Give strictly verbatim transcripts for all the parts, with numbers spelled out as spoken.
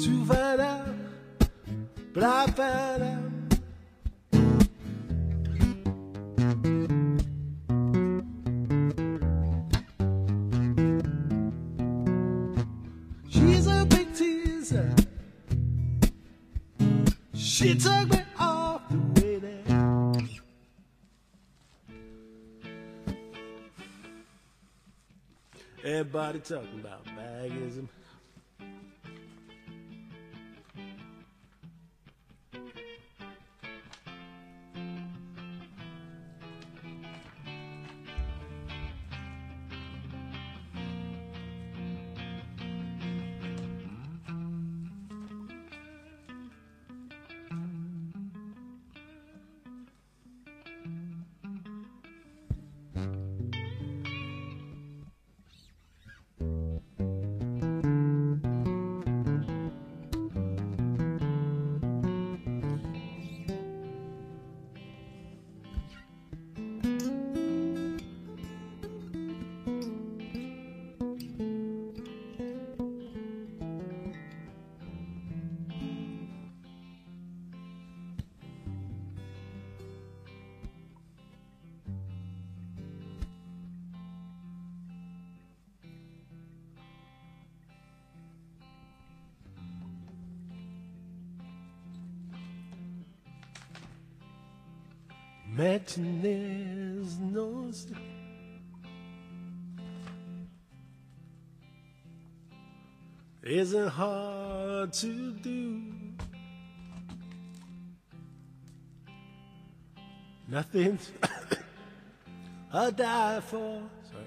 to find out, but I found out. She's a big teaser. She took me off the way there. Everybody talking about magism. Imagine there's no sleep. Isn't hard to do. Nothing I'll die for. Sorry.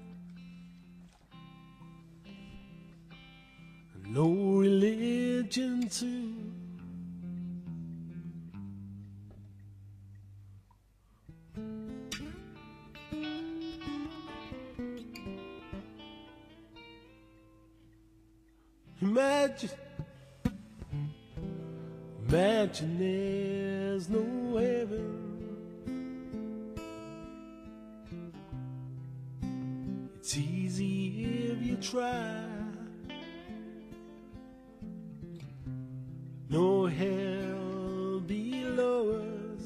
No religion too. Imagine, imagine there's no heaven. It's easy if you try. No hell below us.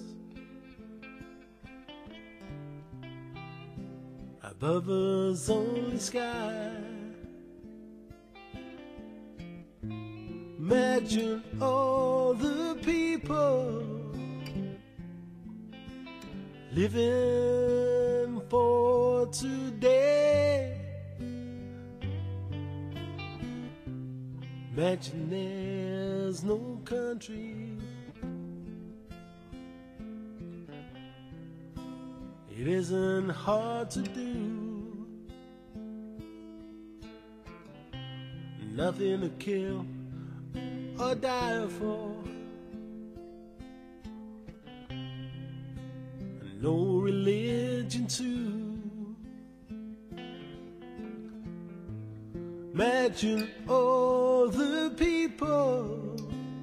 Above us only sky. Imagine all the people living for today. Imagine there's no country. It isn't hard to do. Nothing to kill or die for, and no religion too. Imagine all the people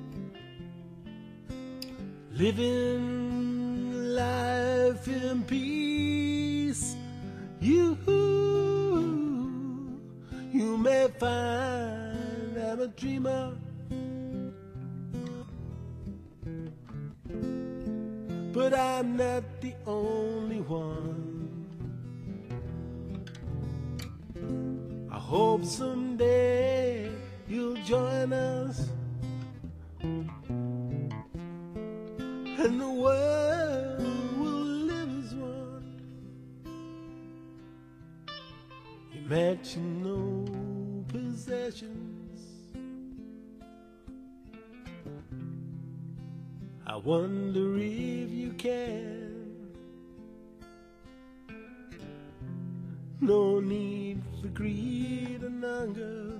living life in peace. You, you may find I'm a dreamer, but I'm not the only one. I hope someday you'll join us, and the world will live as one. Imagine no possessions. I wonder if you can. No need for greed and hunger.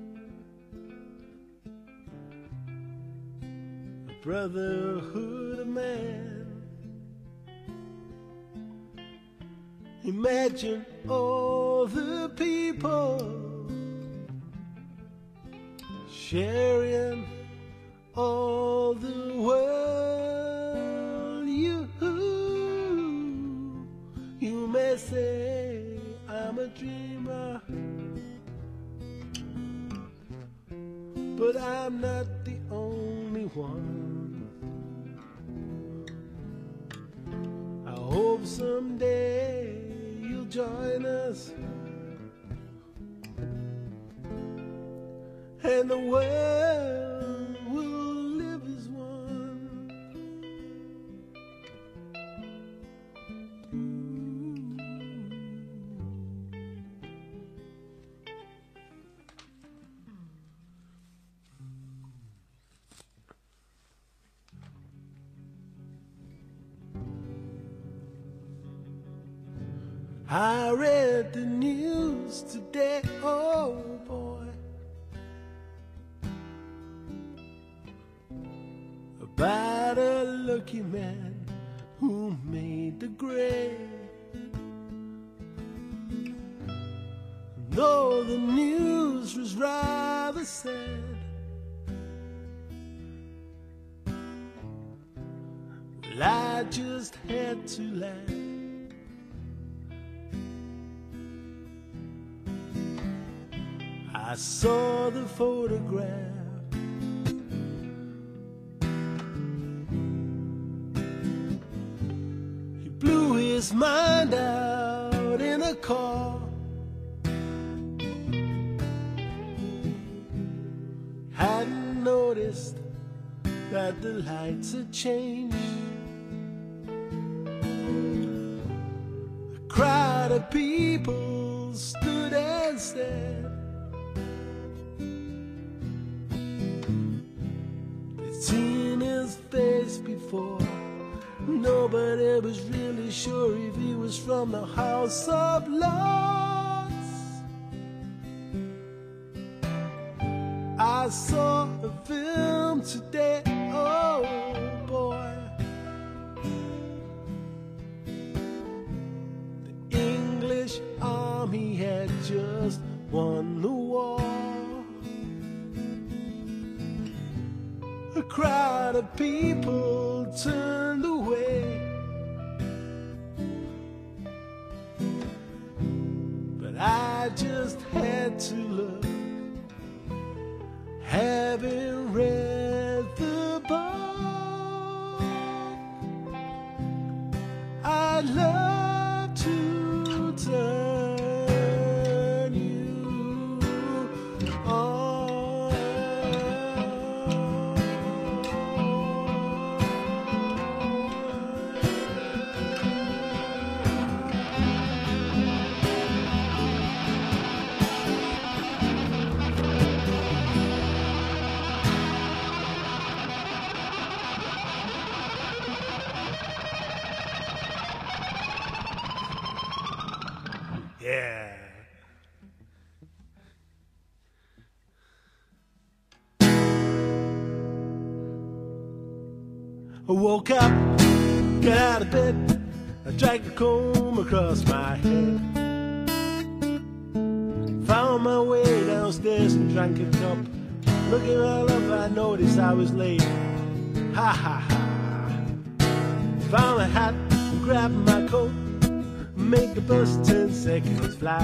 A brotherhood of man. Imagine all the people sharing all the world. You, you may say I'm a dreamer, but I'm not the only one. I hope someday you'll join us, and the world will live as one. I read the news today, oh boy, about a lucky man who made the grade. Though the news was rather sad, well, I just had to laugh. I saw the photograph. He blew his mind out in a car. Hadn't noticed that the lights had changed. A crowd of people stood and stared. Seen his face before. Nobody was really sure if he was from the House of Lords. I saw a film today, oh boy. The English army had just won the war. A crowd of people turned away, but I just had to look, having read the book. I'd love to turn you on. Yeah. I woke up, got out of bed, I dragged the comb across my head, found my way downstairs and drank a cup. Looking all up, I noticed I was late. Ha ha ha. Found a hat, grabbed my coat, make the bus ten seconds flat.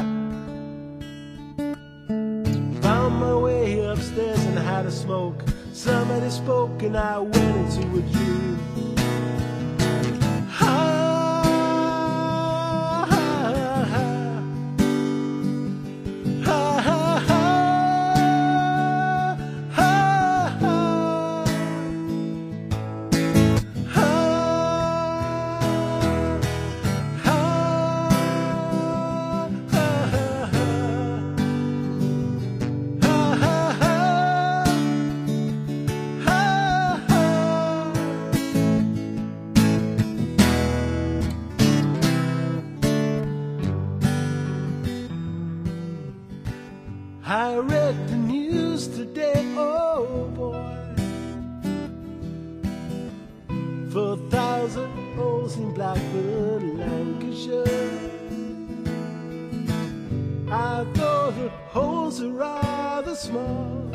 Found my way upstairs and had a smoke. Somebody spoke and I went into a dream. Ha, ha, ha. Ha, ha, ha. Ha, ha. Ha, ha. I read the news today, oh boy. Four thousand holes in Blackburn, Lancashire. I thought the holes are rather small.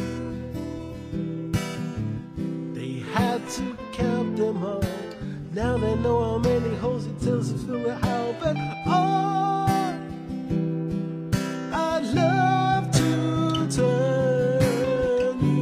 They had to count them all. Now they know how many holes it tells to fill the house. But oh, I'd love to turn you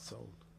Sold.